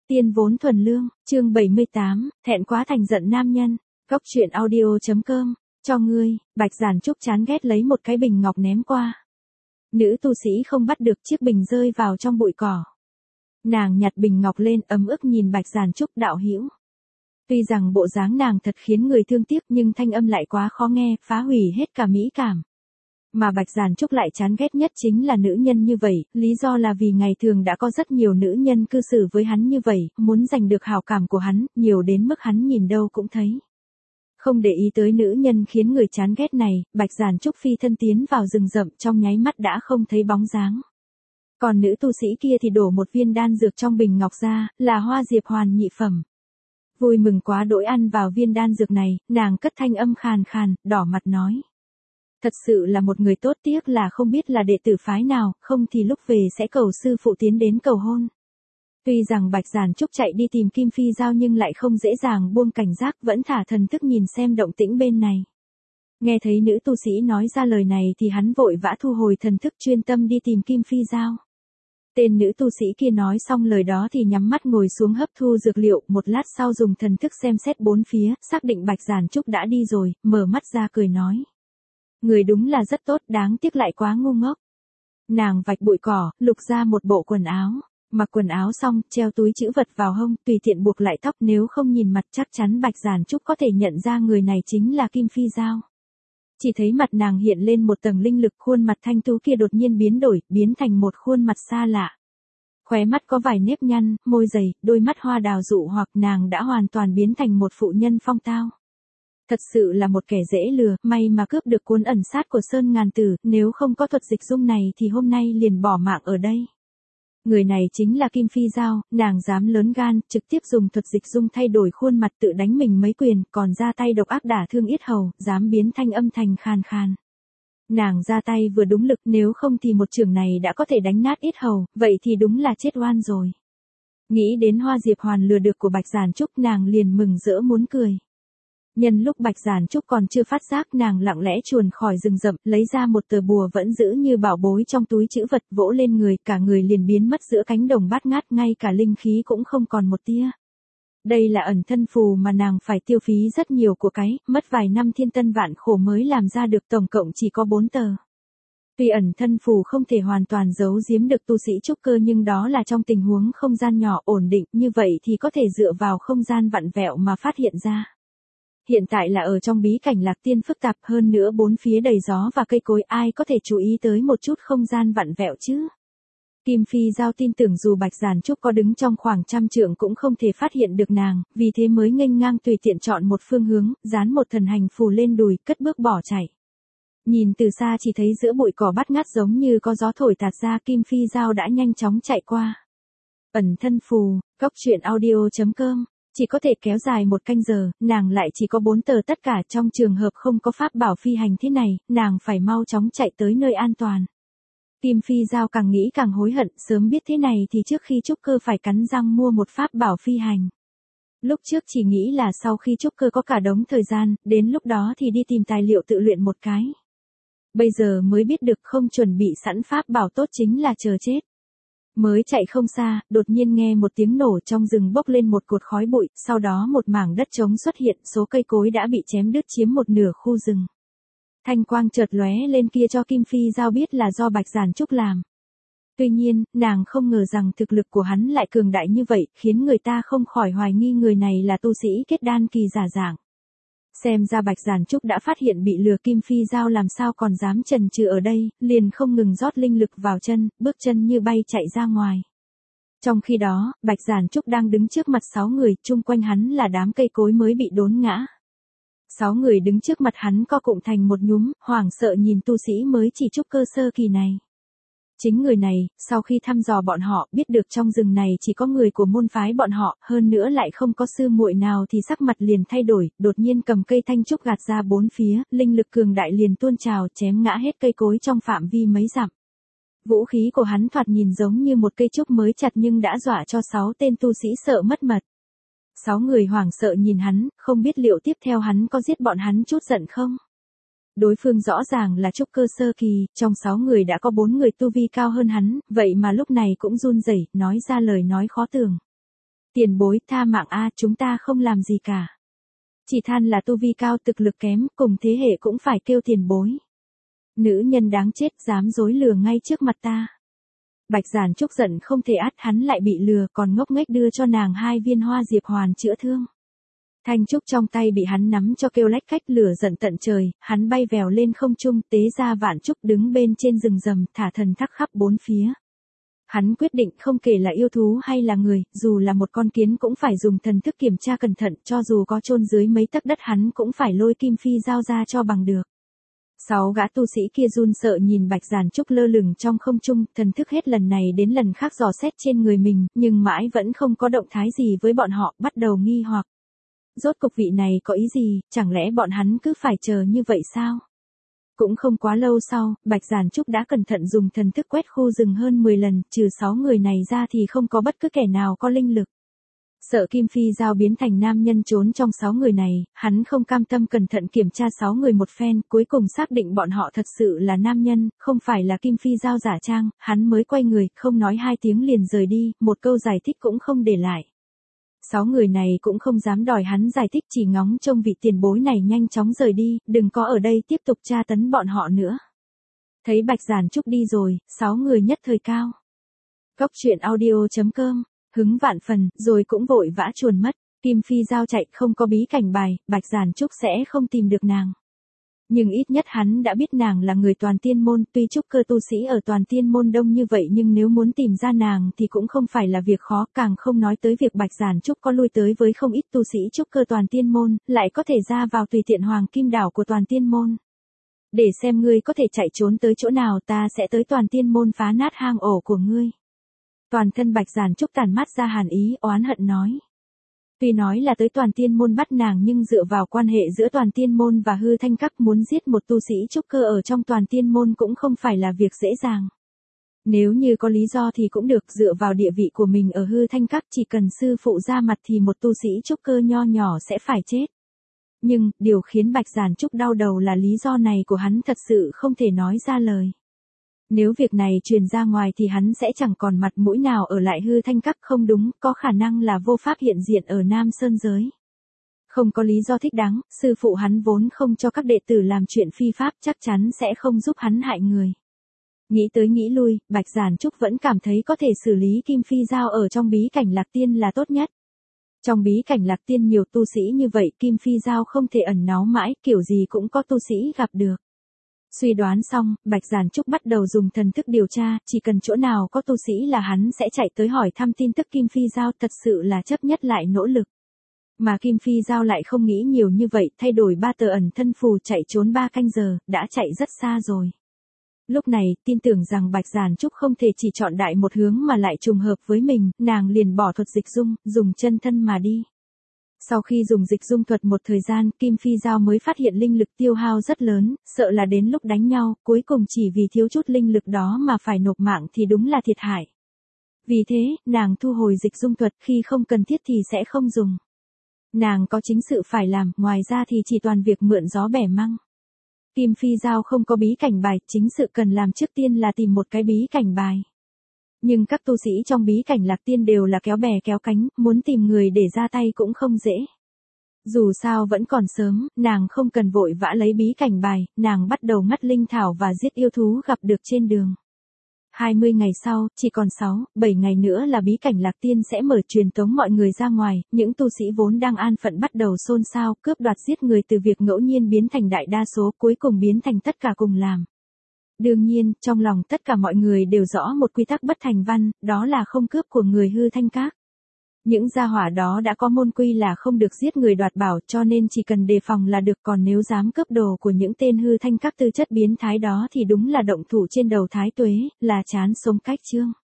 Tiên vốn thuần lương, chương 78, thẹn quá thành giận nam nhân. Góc truyện audio.com, cho ngươi, Bạch Giản Trúc chán ghét lấy một cái bình ngọc ném qua. Nữ tu sĩ không bắt được, chiếc bình rơi vào trong bụi cỏ. Nàng nhặt bình ngọc lên, ấm ức nhìn Bạch Giản Trúc đạo hữu. Tuy rằng bộ dáng nàng thật khiến người thương tiếc nhưng thanh âm lại quá khó nghe, phá hủy hết cả mỹ cảm. Mà Bạch Giản Trúc lại chán ghét nhất chính là nữ nhân như vậy, lý do là vì ngày thường đã có rất nhiều nữ nhân cư xử với hắn như vậy, muốn giành được hảo cảm của hắn, nhiều đến mức hắn nhìn đâu cũng thấy. Không để ý tới nữ nhân khiến người chán ghét này, Bạch Giản Trúc phi thân tiến vào rừng rậm, trong nháy mắt đã không thấy bóng dáng. Còn nữ tu sĩ kia thì đổ một viên đan dược trong bình ngọc ra, là hoa diệp hoàn nhị phẩm. Vui mừng quá đỗi ăn vào viên đan dược này, nàng cất thanh âm khàn khàn, đỏ mặt nói. Thật sự là một người tốt, tiếc là không biết là đệ tử phái nào, không thì lúc về sẽ cầu sư phụ tiến đến cầu hôn. Tuy rằng Bạch Giản Trúc chạy đi tìm Kim Phi Giao nhưng lại không dễ dàng buông cảnh giác, vẫn thả thần thức nhìn xem động tĩnh bên này. Nghe thấy nữ tu sĩ nói ra lời này thì hắn vội vã thu hồi thần thức, chuyên tâm đi tìm Kim Phi Giao. Tên nữ tu sĩ kia nói xong lời đó thì nhắm mắt ngồi xuống hấp thu dược liệu, một lát sau dùng thần thức xem xét bốn phía, xác định Bạch Giản Trúc đã đi rồi, mở mắt ra cười nói. Người đúng là rất tốt, đáng tiếc lại quá ngu ngốc. Nàng vạch bụi cỏ, lục ra một bộ quần áo. Mặc quần áo xong, treo túi trữ vật vào hông, tùy tiện buộc lại tóc, nếu không nhìn mặt chắc chắn Bạch Giản Trúc có thể nhận ra người này chính là Kim Phi Giao. Chỉ thấy mặt nàng hiện lên một tầng linh lực, khuôn mặt thanh tú kia đột nhiên biến đổi, biến thành một khuôn mặt xa lạ. Khóe mắt có vài nếp nhăn, môi dày, đôi mắt hoa đào dụ hoặc, nàng đã hoàn toàn biến thành một phụ nhân phong tao. Thật sự là một kẻ dễ lừa, may mà cướp được cuốn ẩn sát của Sơn Ngàn Tử, nếu không có thuật dịch dung này thì hôm nay liền bỏ mạng ở đây. Người này chính là Kim Phi Giao, nàng dám lớn gan, trực tiếp dùng thuật dịch dung thay đổi khuôn mặt, tự đánh mình mấy quyền, còn ra tay độc ác đả thương yết hầu, dám biến thanh âm thành khàn khàn. Nàng ra tay vừa đúng lực, nếu không thì một chưởng này đã có thể đánh nát yết hầu, vậy thì đúng là chết oan rồi. Nghĩ đến hoa diệp hoàn lừa được của Bạch Giản Trúc, nàng liền mừng rỡ muốn cười. Nhân lúc Bạch Giản Trúc còn chưa phát giác, nàng lặng lẽ chuồn khỏi rừng rậm, lấy ra một tờ bùa vẫn giữ như bảo bối trong túi trữ vật, vỗ lên người, cả người liền biến mất giữa cánh đồng bát ngát, ngay cả linh khí cũng không còn một tia. Đây là ẩn thân phù mà nàng phải tiêu phí rất nhiều của cái, mất vài năm thiên tân vạn khổ mới làm ra được, tổng cộng chỉ có 4 tờ. Tuy ẩn thân phù không thể hoàn toàn giấu giếm được tu sĩ trúc cơ nhưng đó là trong tình huống không gian nhỏ ổn định, như vậy thì có thể dựa vào không gian vặn vẹo mà phát hiện ra. Hiện tại là ở trong bí cảnh Lạc Tiên phức tạp, hơn nữa bốn phía đầy gió và cây cối, ai có thể chú ý tới một chút không gian vặn vẹo chứ? Kim Phi Giao tin tưởng dù Bạch Giản Trúc có đứng trong khoảng trăm trượng cũng không thể phát hiện được nàng, vì thế mới nghênh ngang tùy tiện chọn một phương hướng, dán một thần hành phù lên đùi, cất bước bỏ chạy. Nhìn từ xa chỉ thấy giữa bụi cỏ bát ngát giống như có gió thổi tạt ra, Kim Phi Giao đã nhanh chóng chạy qua. Ẩn thân phù, góc truyện audio.com. Chỉ có thể kéo dài 1 canh giờ, nàng lại chỉ có 4 tờ tất cả, trong trường hợp không có pháp bảo phi hành thế này, nàng phải mau chóng chạy tới nơi an toàn. Kim Phi Giao càng nghĩ càng hối hận, sớm biết thế này thì trước khi trúc cơ phải cắn răng mua một pháp bảo phi hành. Lúc trước chỉ nghĩ là sau khi trúc cơ có cả đống thời gian, đến lúc đó thì đi tìm tài liệu tự luyện một cái. Bây giờ mới biết được không chuẩn bị sẵn pháp bảo tốt chính là chờ chết. Mới chạy không xa, đột nhiên nghe một tiếng nổ, trong rừng bốc lên một cột khói bụi, sau đó một mảng đất trống xuất hiện, số cây cối đã bị chém đứt chiếm một nửa khu rừng. Thanh quang chợt lóe lên kia cho Kim Phi Giao biết là do Bạch Giản Trúc làm. Tuy nhiên, nàng không ngờ rằng thực lực của hắn lại cường đại như vậy, khiến người ta không khỏi hoài nghi người này là tu sĩ kết đan kỳ giả dạng. Xem ra Bạch Giản Trúc đã phát hiện bị lừa, Kim Phi Giao làm sao còn dám chần chừ ở đây, liền không ngừng rót linh lực vào chân, bước chân như bay chạy ra ngoài. Trong khi đó, Bạch Giản Trúc đang đứng trước mặt 6 người, chung quanh hắn là đám cây cối mới bị đốn ngã. 6 người đứng trước mặt hắn co cụm thành một nhúm, hoảng sợ nhìn tu sĩ mới chỉ trúc cơ sơ kỳ này. Chính người này, sau khi thăm dò bọn họ, biết được trong rừng này chỉ có người của môn phái bọn họ, hơn nữa lại không có sư muội nào thì sắc mặt liền thay đổi, đột nhiên cầm cây thanh trúc gạt ra bốn phía, linh lực cường đại liền tuôn trào, chém ngã hết cây cối trong phạm vi mấy dặm. Vũ khí của hắn thoạt nhìn giống như một cây trúc mới chặt nhưng đã dọa cho 6 tên tu sĩ sợ mất mật. 6 người hoảng sợ nhìn hắn, không biết liệu tiếp theo hắn có giết bọn hắn chút giận không? Đối phương rõ ràng là trúc cơ sơ kỳ, trong 6 người đã có 4 người tu vi cao hơn hắn, vậy mà lúc này cũng run rẩy, nói ra lời nói khó tưởng. Tiền bối tha mạng a, chúng ta không làm gì cả. Chỉ than là tu vi cao thực lực kém, cùng thế hệ cũng phải kêu tiền bối. Nữ nhân đáng chết dám dối lừa ngay trước mặt ta. Bạch Giản Trúc giận không thể át, hắn lại bị lừa, còn ngốc nghếch đưa cho nàng 2 viên hoa diệp hoàn chữa thương. Thanh trúc trong tay bị hắn nắm cho kêu lách cách, lửa giận tận trời, hắn bay vèo lên không trung, tế ra vạn trúc đứng bên trên rừng rầm, thả thần thắc khắp bốn phía. Hắn quyết định không kể là yêu thú hay là người, dù là một con kiến cũng phải dùng thần thức kiểm tra cẩn thận, cho dù có chôn dưới mấy tấc đất hắn cũng phải lôi kim phi dao ra cho bằng được. 6 gã tu sĩ kia run sợ nhìn Bạch Giản Trúc lơ lửng trong không trung, thần thức hết lần này đến lần khác dò xét trên người mình, nhưng mãi vẫn không có động thái gì với bọn họ, bắt đầu nghi hoặc. Rốt cục vị này có ý gì, chẳng lẽ bọn hắn cứ phải chờ như vậy sao? Cũng không quá lâu sau, Bạch Giản Trúc đã cẩn thận dùng thần thức quét khu rừng hơn 10 lần, trừ 6 người này ra thì không có bất cứ kẻ nào có linh lực. Sợ Kim Phi Giao biến thành nam nhân trốn trong 6 người này, hắn không cam tâm cẩn thận kiểm tra 6 người một phen, cuối cùng xác định bọn họ thật sự là nam nhân, không phải là Kim Phi Giao giả trang, hắn mới quay người, không nói 2 tiếng liền rời đi, một câu giải thích cũng không để lại. 6 người này cũng không dám đòi hắn giải thích, chỉ ngóng trông vị tiền bối này nhanh chóng rời đi, đừng có ở đây tiếp tục tra tấn bọn họ nữa. Thấy Bạch Giản Trúc đi rồi, 6 người nhất thời cao. Cốc truyện audio.com, hứng vạn phần, rồi cũng vội vã chuồn mất. Kim Phi Giao chạy, không có bí cảnh bài, Bạch Giản Trúc sẽ không tìm được nàng. Nhưng ít nhất hắn đã biết nàng là người Toàn Tiên Môn, tuy trúc cơ tu sĩ ở Toàn Tiên Môn đông như vậy nhưng nếu muốn tìm ra nàng thì cũng không phải là việc khó, càng không nói tới việc Bạch Giản Trúc có lui tới với không ít tu sĩ trúc cơ Toàn Tiên Môn, lại có thể ra vào tùy tiện Hoàng Kim Đảo của Toàn Tiên Môn. Để xem ngươi có thể chạy trốn tới chỗ nào, ta sẽ tới Toàn Tiên Môn phá nát hang ổ của ngươi. Toàn thân Bạch Giản Trúc tàn mát ra hàn ý, oán hận nói. Tuy nói là tới Toàn Tiên Môn bắt nàng nhưng dựa vào quan hệ giữa Toàn Tiên Môn và Hư Thanh Các muốn giết một tu sĩ trúc cơ ở trong Toàn Tiên Môn cũng không phải là việc dễ dàng. Nếu như có lý do thì cũng được, dựa vào địa vị của mình ở Hư Thanh Các chỉ cần sư phụ ra mặt thì một tu sĩ trúc cơ nho nhỏ sẽ phải chết. Nhưng, điều khiến Bạch Giản Trúc đau đầu là lý do này của hắn thật sự không thể nói ra lời. Nếu việc này truyền ra ngoài thì hắn sẽ chẳng còn mặt mũi nào ở lại Hư Thanh Các, không đúng, có khả năng là vô pháp hiện diện ở Nam Sơn Giới. Không có lý do thích đáng, sư phụ hắn vốn không cho các đệ tử làm chuyện phi pháp, chắc chắn sẽ không giúp hắn hại người. Nghĩ tới nghĩ lui, Bạch Giản Trúc vẫn cảm thấy có thể xử lý Kim Phi Giao ở trong bí cảnh Lạc Tiên là tốt nhất. Trong bí cảnh Lạc Tiên nhiều tu sĩ như vậy, Kim Phi Giao không thể ẩn náu mãi, kiểu gì cũng có tu sĩ gặp được. Suy đoán xong, Bạch Giản Trúc bắt đầu dùng thần thức điều tra, chỉ cần chỗ nào có tu sĩ là hắn sẽ chạy tới hỏi thăm tin tức Kim Phi Giao, thật sự là chấp nhất lại nỗ lực. Mà Kim Phi Giao lại không nghĩ nhiều như vậy, thay đổi 3 tờ ẩn thân phù chạy trốn 3 canh giờ, đã chạy rất xa rồi. Lúc này, tin tưởng rằng Bạch Giản Trúc không thể chỉ chọn đại một hướng mà lại trùng hợp với mình, nàng liền bỏ thuật dịch dung, dùng chân thân mà đi. Sau khi dùng dịch dung thuật một thời gian, Kim Phi Giao mới phát hiện linh lực tiêu hao rất lớn, sợ là đến lúc đánh nhau, cuối cùng chỉ vì thiếu chút linh lực đó mà phải nộp mạng thì đúng là thiệt hại. Vì thế, nàng thu hồi dịch dung thuật, khi không cần thiết thì sẽ không dùng. Nàng có chính sự phải làm, ngoài ra thì chỉ toàn việc mượn gió bẻ măng. Kim Phi Giao không có bí cảnh bài, chính sự cần làm trước tiên là tìm một cái bí cảnh bài. Nhưng các tu sĩ trong bí cảnh Lạc Tiên đều là kéo bè kéo cánh, muốn tìm người để ra tay cũng không dễ. Dù sao vẫn còn sớm, nàng không cần vội vã lấy bí cảnh bài, nàng bắt đầu ngắt linh thảo và giết yêu thú gặp được trên đường. 20 ngày sau, chỉ còn 6-7 ngày nữa là bí cảnh Lạc Tiên sẽ mở truyền tống mọi người ra ngoài, những tu sĩ vốn đang an phận bắt đầu xôn xao, cướp đoạt giết người từ việc ngẫu nhiên biến thành đại đa số, cuối cùng biến thành tất cả cùng làm. Đương nhiên, trong lòng tất cả mọi người đều rõ một quy tắc bất thành văn, đó là không cướp của người Hư Thanh Các. Những gia hỏa đó đã có môn quy là không được giết người đoạt bảo, cho nên chỉ cần đề phòng là được, còn nếu dám cướp đồ của những tên Hư Thanh Các tư chất biến thái đó thì đúng là động thủ trên đầu thái tuế, là chán sống cách chương.